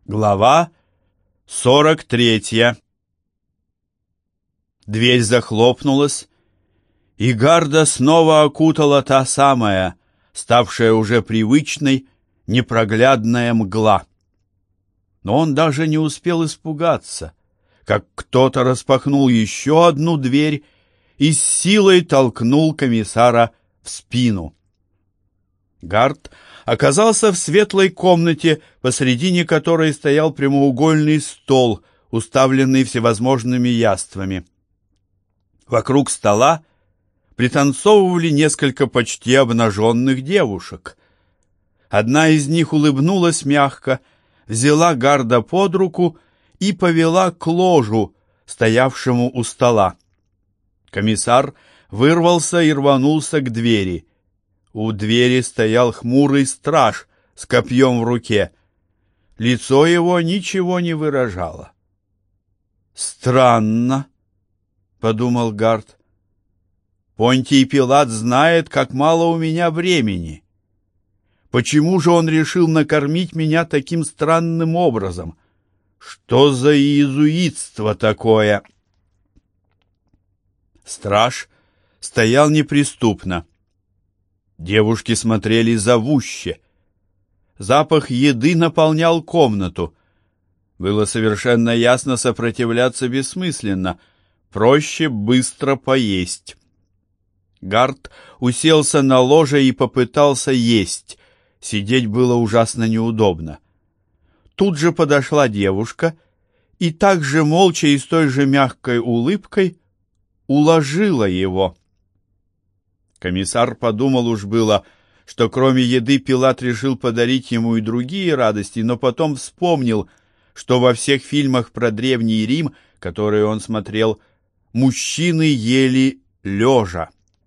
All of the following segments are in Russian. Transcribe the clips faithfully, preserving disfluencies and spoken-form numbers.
Глава сорок третья. Дверь захлопнулась, и Гарда снова окутала та самая, ставшая уже привычной, непроглядная мгла. Но он даже не успел испугаться, как кто-то распахнул еще одну дверь и с силой толкнул комиссара в спину. Гард оказался в светлой комнате, посредине которой стоял прямоугольный стол, уставленный всевозможными яствами. Вокруг стола пританцовывали несколько почти обнаженных девушек. Одна из них улыбнулась мягко, взяла Гарда под руку и повела к ложу, стоявшему у стола. Комиссар вырвался и рванулся к двери. У двери стоял хмурый страж с копьем в руке. Лицо его ничего не выражало. «Странно», — подумал Гард. «Понтий Пилат знает, как мало у меня времени. Почему же он решил накормить меня таким странным образом? Что за иезуитство такое?» Страж стоял неприступно. Девушки смотрели зовуще. Запах еды наполнял комнату. Было совершенно ясно, сопротивляться бессмысленно. Проще быстро поесть. Гард уселся на ложе и попытался есть. Сидеть было ужасно неудобно. Тут же подошла девушка и так же молча и с той же мягкой улыбкой уложила его. Комиссар подумал уж было, что кроме еды Пилат решил подарить ему и другие радости, но потом вспомнил, что во всех фильмах про Древний Рим, которые он смотрел, мужчины ели лежа.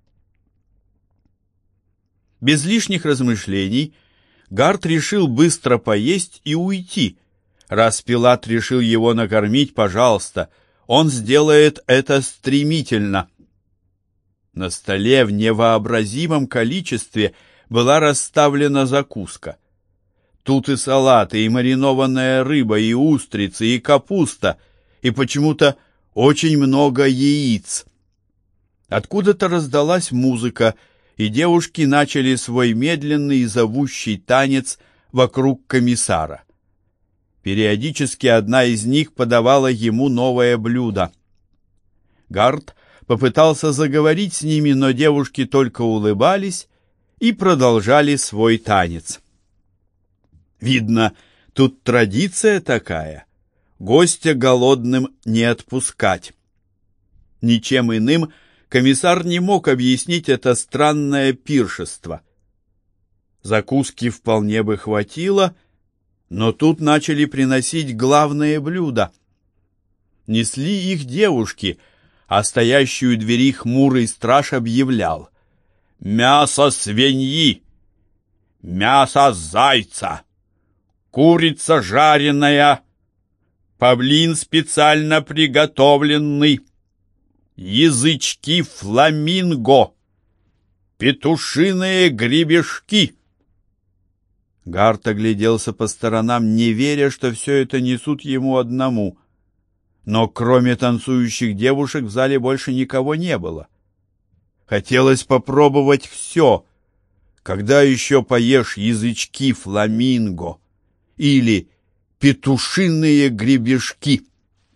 Без лишних размышлений Гард решил быстро поесть и уйти. Раз Пилат решил его накормить, пожалуйста, он сделает это стремительно. На столе в невообразимом количестве была расставлена закуска. Тут и салаты, и маринованная рыба, и устрицы, и капуста, и почему-то очень много яиц. Откуда-то раздалась музыка, и девушки начали свой медленный и зовущий танец вокруг комиссара. Периодически одна из них подавала ему новое блюдо. Гард попытался заговорить с ними, но девушки только улыбались и продолжали свой танец. Видно, тут традиция такая — гостя голодным не отпускать. Ничем иным комиссар не мог объяснить это странное пиршество. Закуски вполне бы хватило, но тут начали приносить главные блюда. Несли их девушки, а стоящий у двери хмурый страж объявлял: «Мясо свиньи! Мясо зайца! Курица жареная! Павлин специально приготовленный! Язычки фламинго! Петушиные гребешки!» Гард огляделся по сторонам, не веря, что все это несут ему одному. Но кроме танцующих девушек в зале больше никого не было. Хотелось попробовать все. Когда еще поешь язычки фламинго или петушиные гребешки?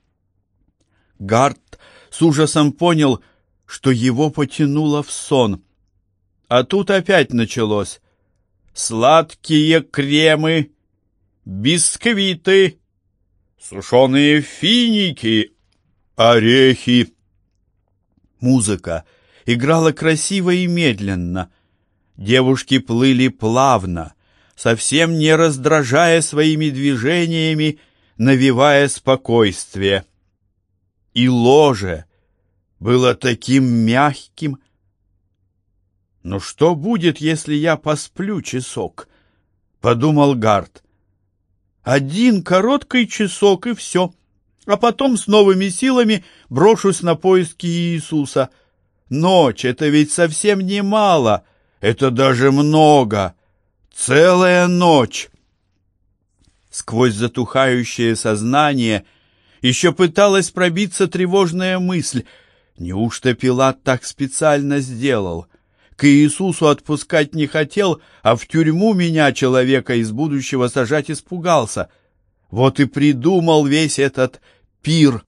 Гард с ужасом понял, что его потянуло в сон. А тут опять началось: сладкие кремы, бисквиты, сушеные финики, орехи. Музыка играла красиво и медленно. Девушки плыли плавно, совсем не раздражая своими движениями, навевая спокойствие. И ложе было таким мягким. «Ну что будет, если я посплю часок?» — подумал Гард. «Один короткий часок, и все. А потом с новыми силами брошусь на поиски Иисуса. Ночь — это ведь совсем не мало, это даже много. Целая ночь». Сквозь затухающее сознание еще пыталась пробиться тревожная мысль: неужто Пилат так специально сделал? К Иисусу отпускать не хотел, а в тюрьму меня, человека из будущего, сажать испугался. Вот и придумал весь этот пир.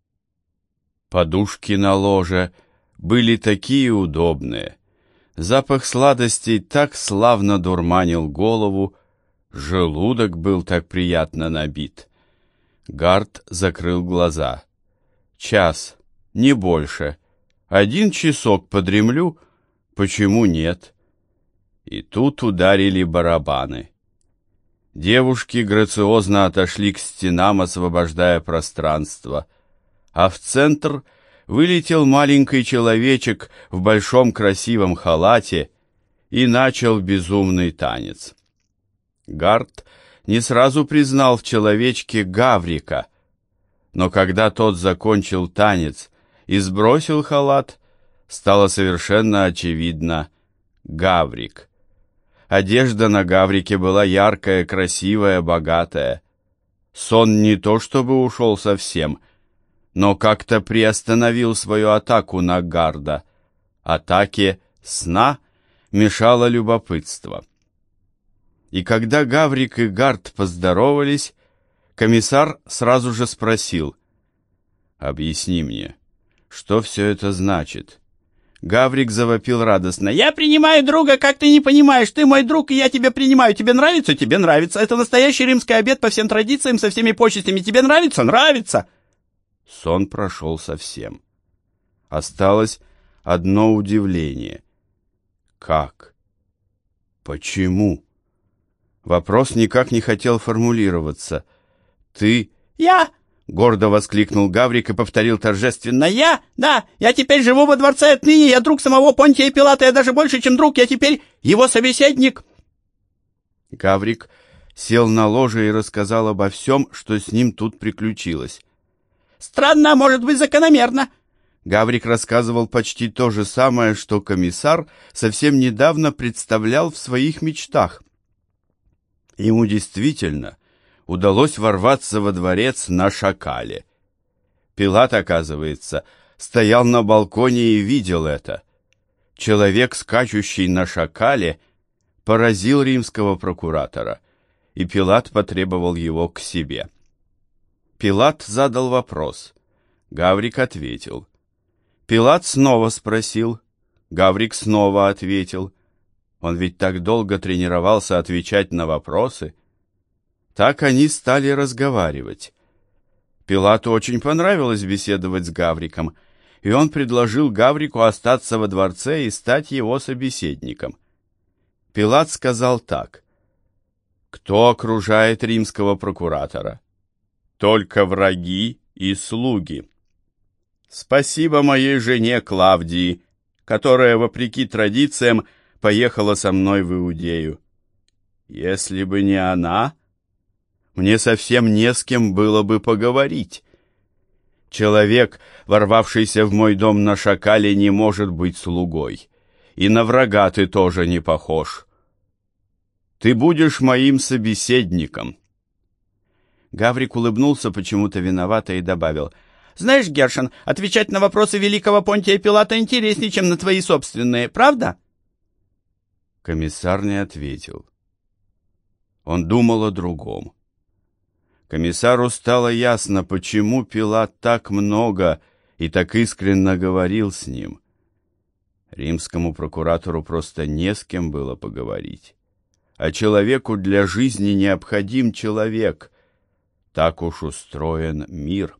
Подушки на ложе были такие удобные. Запах сладостей так славно дурманил голову, желудок был так приятно набит. Гард закрыл глаза. Час, не больше. Один часок подремлю, почему нет? И тут ударили барабаны. Девушки грациозно отошли к стенам, освобождая пространство, а в центр вылетел маленький человечек в большом красивом халате и начал безумный танец. Гард не сразу признал в человечке Гаврика, но когда тот закончил танец и сбросил халат, стало совершенно очевидно: Гаврик. Одежда на Гаврике была яркая, красивая, богатая. Сон не то чтобы ушел совсем, но как-то приостановил свою атаку на Гарда. Атаке сна мешало любопытство. И когда Гаврик и Гард поздоровались, комиссар сразу же спросил: «Объясни мне, что все это значит?» Гаврик завопил радостно: «Я принимаю друга, как ты не понимаешь. Ты мой друг, и я тебя принимаю. Тебе нравится? Тебе нравится. Это настоящий римский обед по всем традициям, со всеми почестями. Тебе нравится? Нравится!» Сон прошел совсем. Осталось одно удивление. Как? Почему? Вопрос никак не хотел формулироваться. «Ты...» «Я...» — гордо воскликнул Гаврик и повторил торжественно: «Я? Да, я теперь живу во дворце отныне, я друг самого Понтия Пилата, я даже больше, чем друг, я теперь его собеседник». Гаврик сел на ложе и рассказал обо всем, что с ним тут приключилось. «Странно, а может быть, закономерно». Гаврик рассказывал почти то же самое, что комиссар совсем недавно представлял в своих мечтах. Ему действительно удалось ворваться во дворец на шакале. Пилат, оказывается, стоял на балконе и видел это. Человек, скачущий на шакале, поразил римского прокуратора, и Пилат потребовал его к себе. Пилат задал вопрос. Гаврик ответил. Пилат снова спросил. Гаврик снова ответил. Он ведь так долго тренировался отвечать на вопросы. Так они стали разговаривать. Пилату очень понравилось беседовать с Гавриком, и он предложил Гаврику остаться во дворце и стать его собеседником. Пилат сказал так: «Кто окружает римского прокуратора? Только враги и слуги. Спасибо моей жене Клавдии, которая, вопреки традициям, поехала со мной в Иудею. Если бы не она, мне совсем не с кем было бы поговорить. Человек, ворвавшийся в мой дом на шакале, не может быть слугой, и на врага ты тоже не похож. Ты будешь моим собеседником». Гаврик улыбнулся почему-то виновато и добавил: «Знаешь, Гершен, отвечать на вопросы великого Понтия Пилата интереснее, чем на твои собственные, правда?» Комиссар не ответил. Он думал о другом. Комиссару стало ясно, почему Пилат так много и так искренно говорил с ним. Римскому прокуратору просто не с кем было поговорить. А человеку для жизни необходим человек. Так уж устроен мир.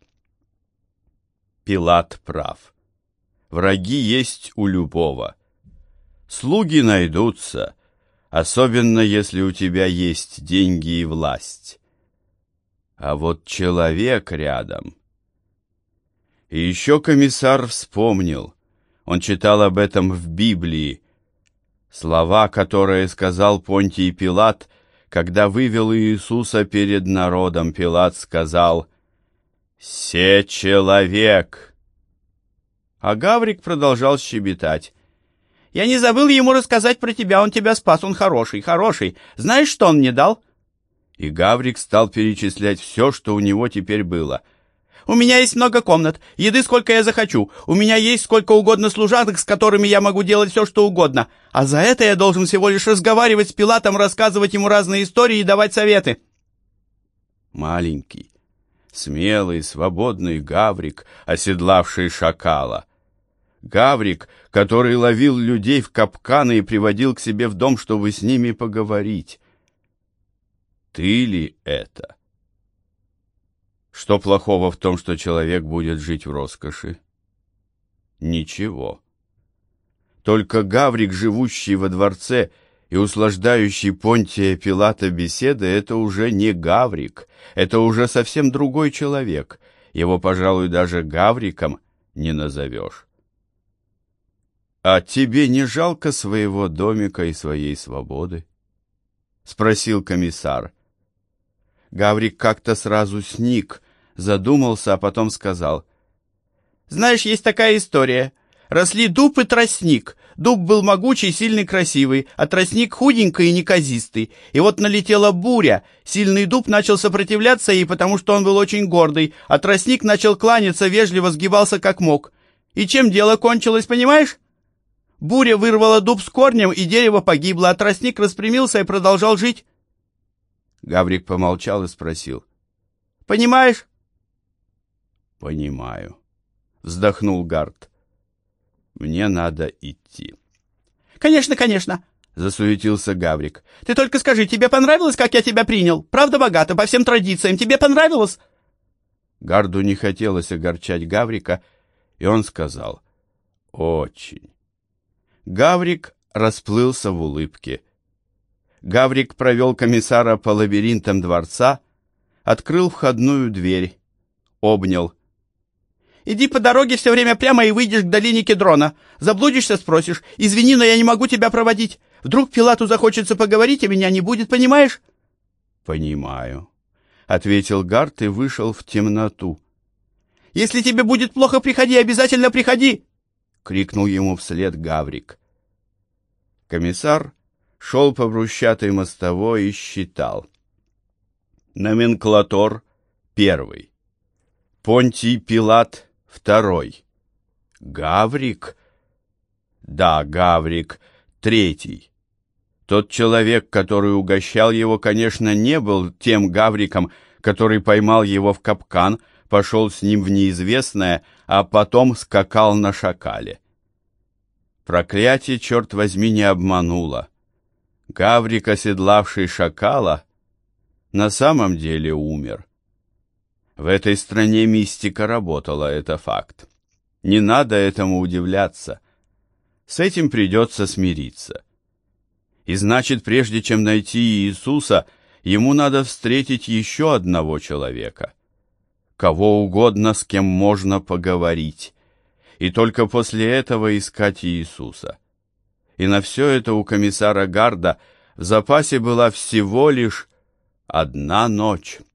Пилат прав. Враги есть у любого. Слуги найдутся, особенно если у тебя есть деньги и власть. А вот человек рядом. И еще комиссар вспомнил. Он читал об этом в Библии. Слова, которые сказал Понтий Пилат, когда вывел Иисуса перед народом. Пилат сказал: «Се человек». А Гаврик продолжал щебетать: «Я не забыл ему рассказать про тебя, он тебя спас, он хороший, хороший. Знаешь, что он мне дал?» И Гаврик стал перечислять все, что у него теперь было. «У меня есть много комнат, еды сколько я захочу, у меня есть сколько угодно служанок, с которыми я могу делать все, что угодно, а за это я должен всего лишь разговаривать с Пилатом, рассказывать ему разные истории и давать советы». Маленький, смелый, свободный Гаврик, оседлавший шакала. Гаврик, который ловил людей в капканы и приводил к себе в дом, чтобы с ними поговорить. Ты ли это? Что плохого в том, что человек будет жить в роскоши? Ничего. Только Гаврик, живущий во дворце и услаждающий Понтия Пилата беседы, это уже не Гаврик, это уже совсем другой человек. Его, пожалуй, даже Гавриком не назовешь. «А тебе не жалко своего домика и своей свободы?» — спросил комиссар. Гаврик как-то сразу сник, задумался, а потом сказал: «Знаешь, есть такая история. Росли дуб и тростник. Дуб был могучий, сильный, красивый, а тростник худенький и неказистый. И вот налетела буря. Сильный дуб начал сопротивляться ей, потому что он был очень гордый, а тростник начал кланяться, вежливо сгибался как мог. И чем дело кончилось, понимаешь? Буря вырвала дуб с корнем, и дерево погибло, а тростник распрямился и продолжал жить». Гаврик помолчал и спросил: «Понимаешь?» «Понимаю», — вздохнул Гард. «Мне надо идти». «Конечно, конечно», — засуетился Гаврик. «Ты только скажи, тебе понравилось, как я тебя принял? Правда, богато, по всем традициям. Тебе понравилось?» Гарду не хотелось огорчать Гаврика, и он сказал: «Очень». Гаврик расплылся в улыбке. Гаврик провел комиссара по лабиринтам дворца, открыл входную дверь, обнял. «Иди по дороге все время прямо и выйдешь к долине Кедрона. Заблудишься — спросишь. Извини, но я не могу тебя проводить. Вдруг Пилату захочется поговорить, а меня не будет, понимаешь?» «Понимаю», — ответил Гард и вышел в темноту. «Если тебе будет плохо, приходи, обязательно приходи!» — крикнул ему вслед Гаврик. Комиссар шел по брусчатой мостовой и считал. Номенклатор первый, Понтий Пилат второй, Гаврик, да, Гаврик третий. Тот человек, который угощал его, конечно, не был тем Гавриком, который поймал его в капкан, пошел с ним в неизвестное, а потом скакал на шакале. Проклятие, черт возьми, не обмануло. Гаврик, оседлавший шакала, на самом деле умер. В этой стране мистика работала, это факт. Не надо этому удивляться. С этим придется смириться. И значит, прежде чем найти Иисуса, ему надо встретить еще одного человека. Кого угодно, с кем можно поговорить. И только после этого искать Иисуса. И на все это у комиссара Гарда в запасе была всего лишь одна ночь.